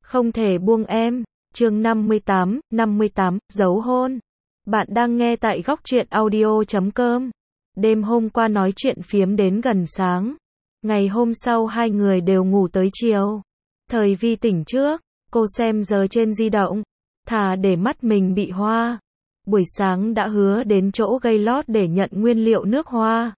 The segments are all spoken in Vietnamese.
Không thể buông em. Chương 58, dấu hôn. Bạn đang nghe tại góc truyện audio.com. Đêm hôm qua nói chuyện phiếm đến gần sáng. Ngày hôm sau hai người đều ngủ tới chiều. Thời Vi tỉnh trước, cô xem giờ trên di động, thà để mắt mình bị hoa. Buổi sáng đã hứa đến chỗ gây lót để nhận nguyên liệu nước hoa.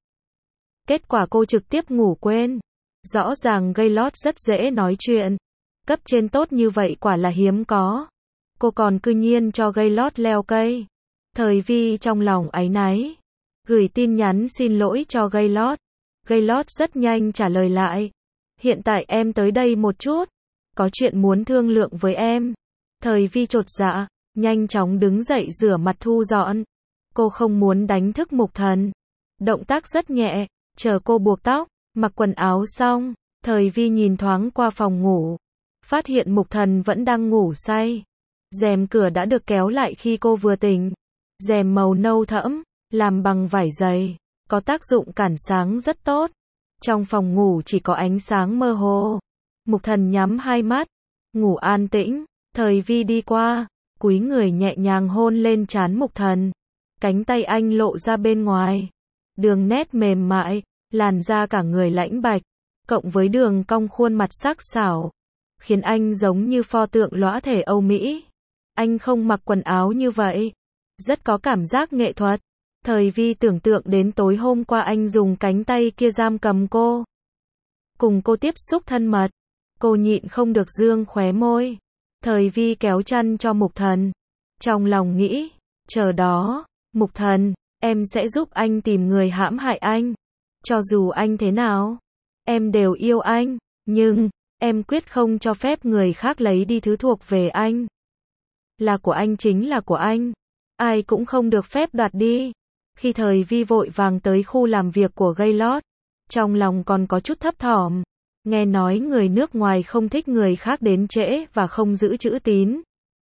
Kết quả cô trực tiếp ngủ quên. Rõ ràng gây lót rất dễ nói chuyện. Cấp trên tốt như vậy quả là hiếm có. Cô còn cư nhiên cho gây lót leo cây. Thời Vi trong lòng áy náy, gửi tin nhắn xin lỗi cho gây lót. Gây lót rất nhanh trả lời lại. Hiện tại em tới đây một chút. Có chuyện muốn thương lượng với em. Thời Vi chột dạ, nhanh chóng đứng dậy rửa mặt thu dọn. Cô không muốn đánh thức Mục Thần. Động tác rất nhẹ, chờ cô buộc tóc, mặc quần áo xong. Thời Vi nhìn thoáng qua phòng ngủ. Phát hiện Mục Thần vẫn đang ngủ say. Rèm cửa đã được kéo lại khi cô vừa tỉnh. Rèm màu nâu thẫm, làm bằng vải dày, có tác dụng cản sáng rất tốt. Trong phòng ngủ chỉ có ánh sáng mơ hồ. Mục Thần nhắm hai mắt, ngủ an tĩnh. Thời Vi đi qua, cúi người nhẹ nhàng hôn lên trán Mục Thần. Cánh tay anh lộ ra bên ngoài. Đường nét mềm mại, làn da cả người lãnh bạch, cộng với đường cong khuôn mặt sắc sảo, khiến anh giống như pho tượng lõa thể Âu Mỹ. Anh không mặc quần áo như vậy, rất có cảm giác nghệ thuật. Thời Vi tưởng tượng đến tối hôm qua anh dùng cánh tay kia giam cầm cô, cùng cô tiếp xúc thân mật. Cô nhịn không được dương khóe môi. Thời Vi kéo chăn cho Mục Thần. Trong lòng nghĩ, chờ đó, Mục Thần, em sẽ giúp anh tìm người hãm hại anh. Cho dù anh thế nào, em đều yêu anh, nhưng em quyết không cho phép người khác lấy đi thứ thuộc về anh. Là của anh chính là của anh, ai cũng không được phép đoạt đi. Khi Thời Vi vội vàng tới khu làm việc của gây lót, trong lòng còn có chút thấp thỏm. Nghe nói người nước ngoài không thích người khác đến trễ và không giữ chữ tín.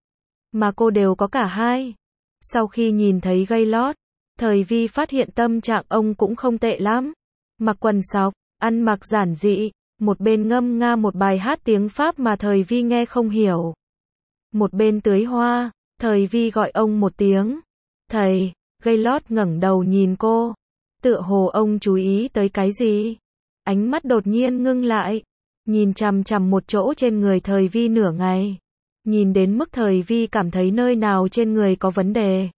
Mà cô đều có cả hai. Sau khi nhìn thấy gây lót, Thời Vi phát hiện tâm trạng ông cũng không tệ lắm. Mặc quần sọc, ăn mặc giản dị, một bên ngâm nga một bài hát tiếng Pháp mà Thời Vi nghe không hiểu. Một bên tưới hoa, Thời Vi gọi ông một tiếng. Thầy, gây lót ngẩng đầu nhìn cô. Tựa hồ ông chú ý tới cái gì. Ánh mắt đột nhiên ngưng lại, nhìn chằm chằm một chỗ trên người Thời Vi nửa ngày. Nhìn đến mức Thời Vi cảm thấy nơi nào trên người có vấn đề.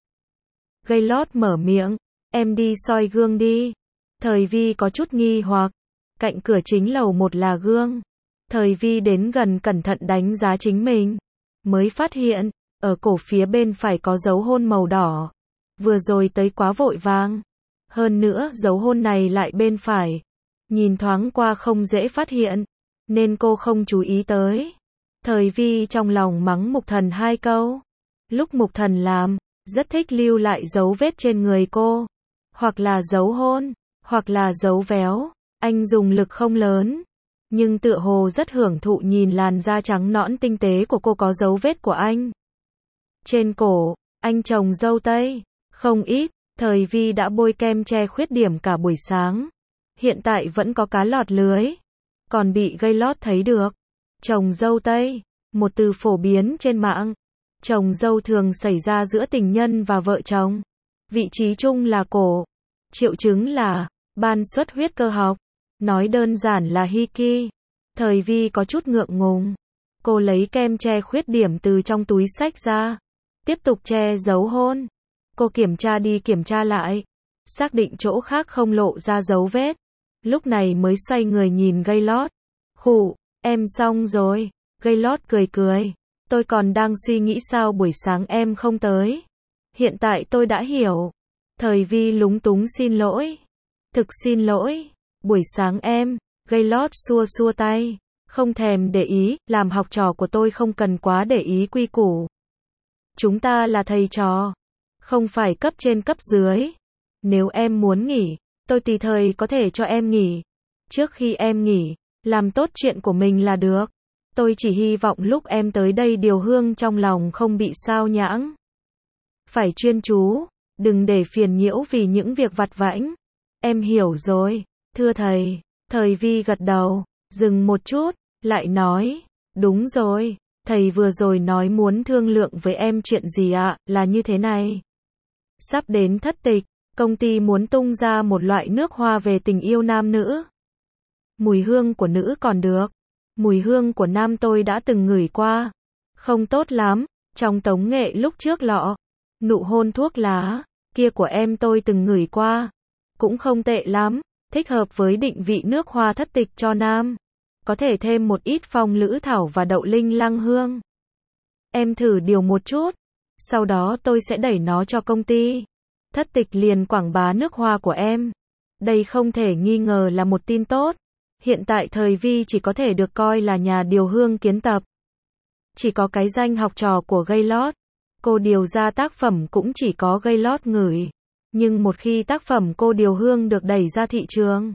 Gây lót mở miệng, em đi soi gương đi. Thời Vi có chút nghi hoặc. Cạnh cửa chính lầu một là gương. Thời Vi đến gần cẩn thận đánh giá chính mình. Mới phát hiện, ở cổ phía bên phải có dấu hôn màu đỏ. Vừa rồi tới quá vội vàng. Hơn nữa dấu hôn này lại bên phải. Nhìn thoáng qua không dễ phát hiện, nên cô không chú ý tới. Thời Vi trong lòng mắng Mục Thần hai câu. Lúc Mục Thần làm, rất thích lưu lại dấu vết trên người cô. Hoặc là dấu hôn, hoặc là dấu véo. Anh dùng lực không lớn, nhưng tựa hồ rất hưởng thụ nhìn làn da trắng nõn tinh tế của cô có dấu vết của anh. Trên cổ, anh trồng râu tây, không ít. Thời Vi đã bôi kem che khuyết điểm cả buổi sáng. Hiện tại vẫn có cá lọt lưới, còn bị gây lót thấy được. Trồng râu tây, một từ phổ biến trên mạng. Trồng râu thường xảy ra giữa tình nhân và vợ chồng. Vị trí chung là cổ. Triệu chứng là ban xuất huyết cơ học. Nói đơn giản là Hiki. Thời Vi có chút ngượng ngùng. Cô lấy kem che khuyết điểm từ trong túi xách ra. Tiếp tục che dấu hôn. Cô kiểm tra đi kiểm tra lại. Xác định chỗ khác không lộ ra dấu vết. Lúc này mới xoay người nhìn gây lót. Khụ, em xong rồi. Gây lót cười cười. Tôi còn đang suy nghĩ sao buổi sáng em không tới. Hiện tại tôi đã hiểu. Thời Vi lúng túng xin lỗi. Thực xin lỗi. Buổi sáng em, gây lót xua xua tay. Không thèm để ý, làm học trò của tôi không cần quá để ý quy củ. Chúng ta là thầy trò. Không phải cấp trên cấp dưới. Nếu em muốn nghỉ, tôi tùy thời có thể cho em nghỉ. Trước khi em nghỉ, làm tốt chuyện của mình là được. Tôi chỉ hy vọng lúc em tới đây điều hương trong lòng không bị sao nhãng. Phải chuyên chú, đừng để phiền nhiễu vì những việc vặt vãnh. Em hiểu rồi, thưa thầy. Thời Vi gật đầu, dừng một chút, lại nói, đúng rồi, Thầy vừa rồi nói muốn thương lượng với em chuyện gì ạ, là như thế này. Sắp đến thất tịch, công ty muốn tung ra một loại nước hoa về tình yêu nam nữ. Mùi hương của nữ còn được. Mùi hương của nam tôi đã từng ngửi qua. Không tốt lắm, trong tống nghệ lúc trước lọ. Nụ hôn thuốc lá, kia của em tôi từng ngửi qua. Cũng không tệ lắm, thích hợp với định vị nước hoa thất tịch cho nam. Có thể thêm một ít phong lữ thảo và đậu linh lăng hương. Em thử điều một chút, sau đó tôi sẽ đẩy nó cho công ty. Thất tịch liền quảng bá nước hoa của em. Đây không thể nghi ngờ là một tin tốt. Hiện tại thời Vi chỉ có thể được coi là nhà điều hương kiến tập. Chỉ có cái danh học trò của Gaylord. Cô điều ra tác phẩm cũng chỉ có Gaylord ngửi. Nhưng một khi tác phẩm cô điều hương được đẩy ra thị trường,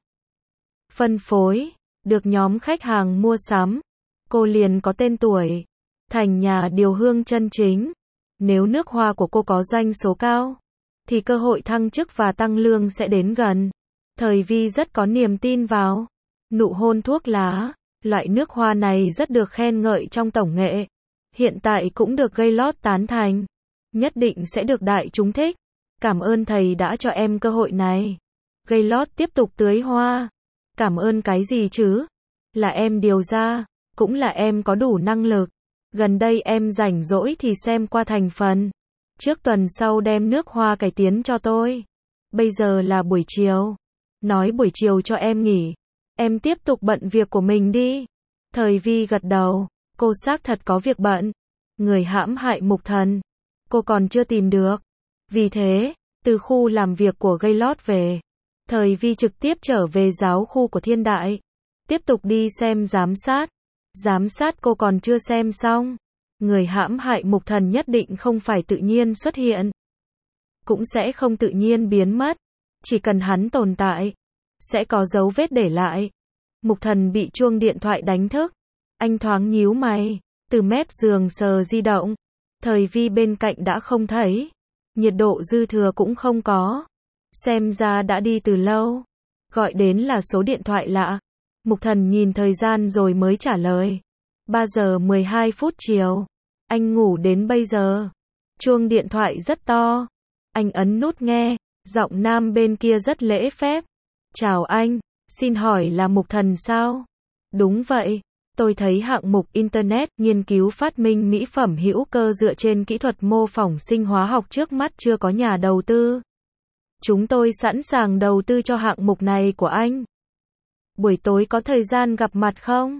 phân phối, được nhóm khách hàng mua sắm, cô liền có tên tuổi, thành nhà điều hương chân chính. Nếu nước hoa của cô có doanh số cao, thì cơ hội thăng chức và tăng lương sẽ đến gần. Thời Vi rất có niềm tin vào nụ hôn thuốc lá. Loại nước hoa này rất được khen ngợi trong tổng nghệ. Hiện tại cũng được Gaylord tán thành. Nhất định sẽ được đại chúng thích. Cảm ơn thầy đã cho em cơ hội này. Gaylord tiếp tục tưới hoa. Cảm ơn cái gì chứ? Là em điều ra. Cũng là em có đủ năng lực. Gần đây em rảnh rỗi thì xem qua thành phần. Trước tuần sau đem nước hoa cải tiến cho tôi. Bây giờ là buổi chiều. Nói buổi chiều cho em nghỉ. Em tiếp tục bận việc của mình đi. Thời Vi gật đầu. Cô xác thật có việc bận. Người hãm hại Mục Thần, cô còn chưa tìm được. Vì thế, từ khu làm việc của Gaylord về, Thời Vi trực tiếp trở về giáo khu của Thiên Đại. Tiếp tục đi xem giám sát. Giám sát cô còn chưa xem xong. Người hãm hại Mục Thần nhất định không phải tự nhiên xuất hiện. Cũng sẽ không tự nhiên biến mất. Chỉ cần hắn tồn tại, sẽ có dấu vết để lại. Mục Thần bị chuông điện thoại đánh thức. Anh thoáng nhíu mày, từ mép giường sờ di động. Thời Vi bên cạnh đã không thấy. Nhiệt độ dư thừa cũng không có. Xem ra đã đi từ lâu. Gọi đến là số điện thoại lạ. Mục Thần nhìn thời gian rồi mới trả lời. 3 giờ 12 phút chiều. Anh ngủ đến bây giờ. Chuông điện thoại rất to. Anh ấn nút nghe. Giọng nam bên kia rất lễ phép. Chào anh, xin hỏi là Mục Thần sao? Đúng vậy. Tôi thấy hạng mục Internet nghiên cứu phát minh mỹ phẩm hữu cơ dựa trên kỹ thuật mô phỏng sinh hóa học trước mắt chưa có nhà đầu tư. Chúng tôi sẵn sàng đầu tư cho hạng mục này của anh. Buổi tối có thời gian gặp mặt không?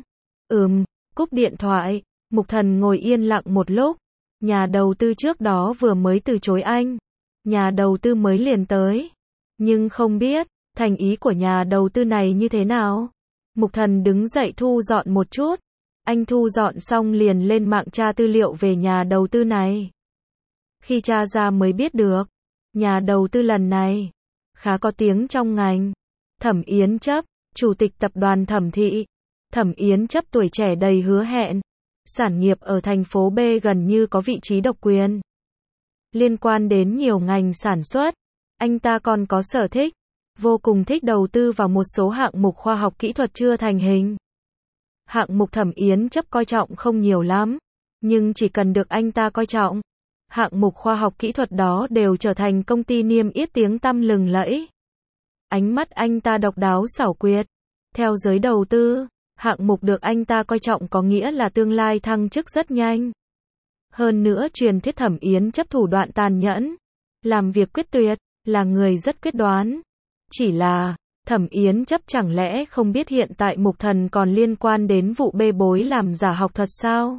Cúp điện thoại. Mục Thần ngồi yên lặng một lúc. Nhà đầu tư trước đó vừa mới từ chối anh. Nhà đầu tư mới liền tới. Nhưng không biết thành ý của nhà đầu tư này như thế nào. Mục Thần đứng dậy thu dọn một chút. Anh thu dọn xong liền lên mạng tra tư liệu về nhà đầu tư này. Khi tra ra mới biết được, nhà đầu tư lần này khá có tiếng trong ngành. Thẩm Yến Chấp, chủ tịch tập đoàn Thẩm Thị. Thẩm Yến Chấp tuổi trẻ đầy hứa hẹn. Sản nghiệp ở thành phố B gần như có vị trí độc quyền. Liên quan đến nhiều ngành sản xuất, anh ta còn có sở thích. Vô cùng thích đầu tư vào một số hạng mục khoa học kỹ thuật chưa thành hình. Hạng mục Thẩm Yến Chấp coi trọng không nhiều lắm, nhưng chỉ cần được anh ta coi trọng, hạng mục khoa học kỹ thuật đó đều trở thành công ty niêm yết tiếng tăm lừng lẫy. Ánh mắt anh ta độc đáo xảo quyệt. Theo giới đầu tư, hạng mục được anh ta coi trọng có nghĩa là tương lai thăng chức rất nhanh. Hơn nữa truyền thuyết Thẩm Yến Chấp thủ đoạn tàn nhẫn, làm việc quyết tuyệt, là người rất quyết đoán. Chỉ là, Thẩm Yến Chấp chẳng lẽ không biết hiện tại Mục Thần còn liên quan đến vụ bê bối làm giả học thuật sao?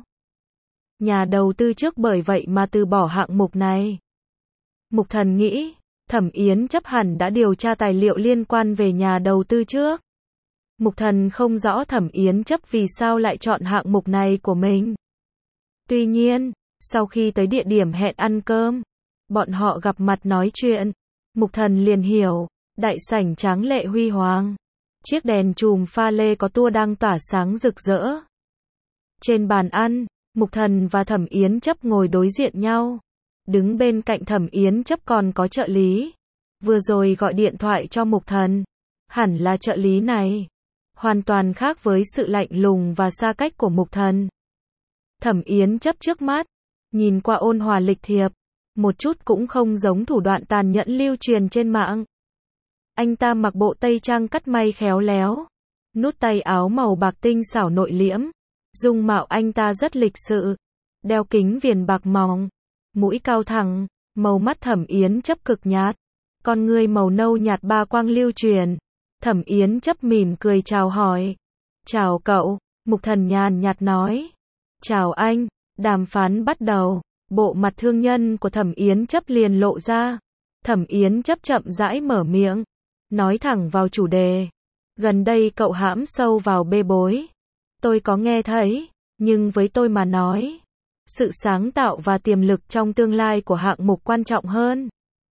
Nhà đầu tư trước bởi vậy mà từ bỏ hạng mục này. Mục Thần nghĩ, Thẩm Yến Chấp hẳn đã điều tra tài liệu liên quan về nhà đầu tư trước. Mục Thần không rõ Thẩm Yến Chấp vì sao lại chọn hạng mục này của mình. Tuy nhiên, sau khi tới địa điểm hẹn ăn cơm, bọn họ gặp mặt nói chuyện, Mục Thần liền hiểu. Đại sảnh tráng lệ huy hoàng. Chiếc đèn chùm pha lê có tua đang tỏa sáng rực rỡ. Trên bàn ăn, Mục Thần và Thẩm Yến Chấp ngồi đối diện nhau. Đứng bên cạnh Thẩm Yến Chấp còn có trợ lý. Vừa rồi gọi điện thoại cho Mục Thần. Hẳn là trợ lý này. Hoàn toàn khác với sự lạnh lùng và xa cách của Mục Thần. Thẩm Yến chấp trước mắt, nhìn qua ôn hòa lịch thiệp, một chút cũng không giống thủ đoạn tàn nhẫn lưu truyền trên mạng. Anh ta mặc bộ tây trang cắt may khéo léo, nút tay áo màu bạc tinh xảo nội liễm, dung mạo anh ta rất lịch sự, đeo kính viền bạc mỏng, mũi cao thẳng, màu mắt Thẩm Yến chấp cực nhạt, con ngươi màu nâu nhạt ba quang lưu truyền. Thẩm Yến chấp mỉm cười chào hỏi. Chào cậu, Mục Thần nhàn nhạt nói. Chào anh, đàm phán bắt đầu, bộ mặt thương nhân của Thẩm Yến chấp liền lộ ra. Thẩm Yến chấp chậm rãi mở miệng, nói thẳng vào chủ đề. Gần đây cậu hãm sâu vào bê bối. Tôi có nghe thấy, nhưng với tôi mà nói, sự sáng tạo và tiềm lực trong tương lai của hạng mục quan trọng hơn.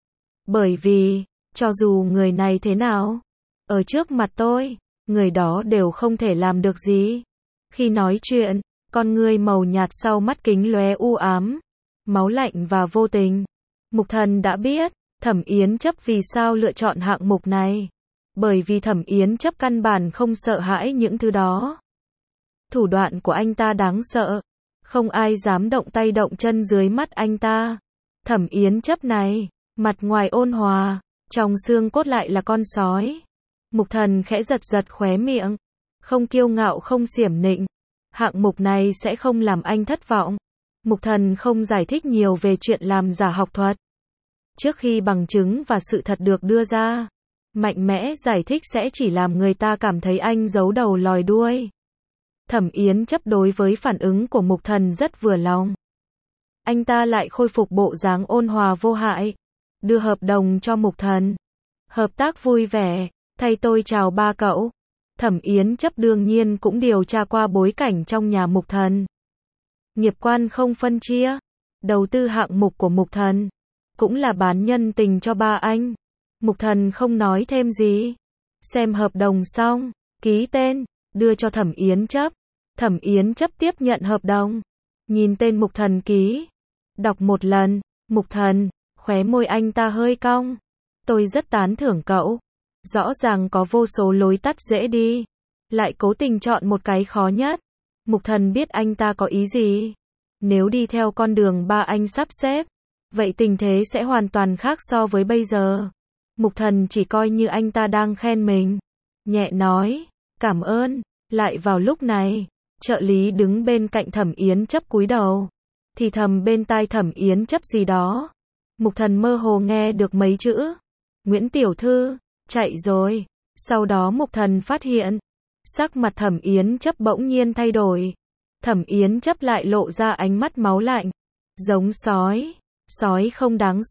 Bởi vì, cho dù người này thế nào, ở trước mặt tôi, người đó đều không thể làm được gì. Khi nói chuyện, con ngươi màu nhạt sau mắt kính lóe u ám, máu lạnh và vô tình. Mục Thần đã biết, Thẩm Yến chấp vì sao lựa chọn hạng mục này. Bởi vì Thẩm Yến chấp căn bản không sợ hãi những thứ đó. Thủ đoạn của anh ta đáng sợ, không ai dám động tay động chân dưới mắt anh ta. Thẩm Yến chấp này, mặt ngoài ôn hòa, trong xương cốt lại là con sói. Mục Thần khẽ giật giật khóe miệng, không kiêu ngạo không xiểm nịnh. Hạng mục này sẽ không làm anh thất vọng. Mục Thần không giải thích nhiều về chuyện làm giả học thuật. Trước khi bằng chứng và sự thật được đưa ra, mạnh mẽ giải thích sẽ chỉ làm người ta cảm thấy anh giấu đầu lòi đuôi. Thẩm Yến chấp đối với phản ứng của Mục Thần rất vừa lòng. Anh ta lại khôi phục bộ dáng ôn hòa vô hại, đưa hợp đồng cho Mục Thần. Hợp tác vui vẻ, thay tôi chào ba cậu. Thẩm Yến chấp đương nhiên cũng điều tra qua bối cảnh trong nhà Mục Thần. Nghiệp quan không phân chia, đầu tư hạng mục của Mục Thần, cũng là bán nhân tình cho ba anh. Mục Thần không nói thêm gì. Xem hợp đồng xong, ký tên, đưa cho Thẩm Yến chấp. Thẩm Yến chấp tiếp nhận hợp đồng, nhìn tên Mục Thần ký, đọc một lần. Mục Thần, khóe môi anh ta hơi cong. Tôi rất tán thưởng cậu. Rõ ràng có vô số lối tắt dễ đi, lại cố tình chọn một cái khó nhất. Mục Thần biết anh ta có ý gì. Nếu đi theo con đường ba anh sắp xếp, vậy tình thế sẽ hoàn toàn khác so với bây giờ. Mục Thần chỉ coi như anh ta đang khen mình, nhẹ nói, cảm ơn. Lại vào lúc này, trợ lý đứng bên cạnh Thẩm Yến chấp cúi đầu, thì thầm bên tai Thẩm Yến chấp gì đó. Mục Thần mơ hồ nghe được mấy chữ, Nguyễn tiểu thư, chạy rồi. Sau đó Mục Thần phát hiện, sắc mặt Thẩm Yến chấp bỗng nhiên thay đổi. Thẩm Yến chấp lại lộ ra ánh mắt máu lạnh, giống sói. Sói không đáng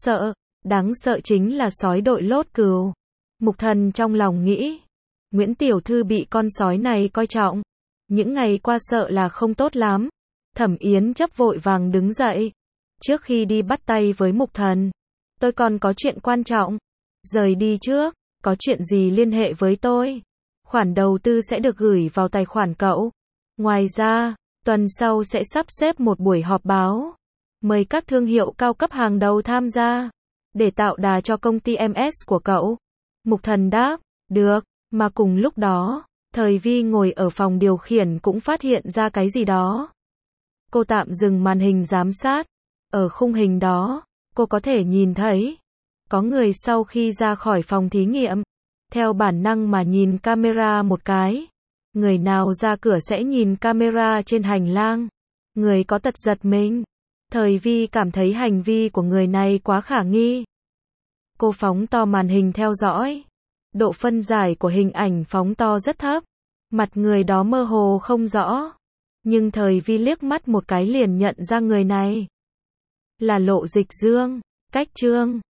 sợ chính là sói đội lốt cừu. Mục Thần trong lòng nghĩ, Nguyễn tiểu thư bị con sói này coi trọng, những ngày qua sợ là không tốt lắm. Thẩm Yến chấp vội vàng đứng dậy, trước khi đi bắt tay với Mục Thần, tôi còn có chuyện quan trọng, rời đi trước. Có chuyện gì liên hệ với tôi, khoản đầu tư sẽ được gửi vào tài khoản cậu. Ngoài ra, tuần sau sẽ sắp xếp một buổi họp báo, mời các thương hiệu cao cấp hàng đầu tham gia, để tạo đà cho công ty MS của cậu. Mục Thần đáp, được. Mà cùng lúc đó, Thời Vi ngồi ở phòng điều khiển cũng phát hiện ra cái gì đó. Cô tạm dừng màn hình giám sát. Ở khung hình đó, cô có thể nhìn thấy, có người sau khi ra khỏi phòng thí nghiệm, theo bản năng mà nhìn camera một cái. Người nào ra cửa sẽ nhìn camera trên hành lang. Người có tật giật mình. Thời Vi cảm thấy hành vi của người này quá khả nghi. Cô phóng to màn hình theo dõi. Độ phân giải của hình ảnh phóng to rất thấp. Mặt người đó mơ hồ không rõ. Nhưng Thời Vi liếc mắt một cái liền nhận ra người này là Lộ Dịch Dương. Cách chương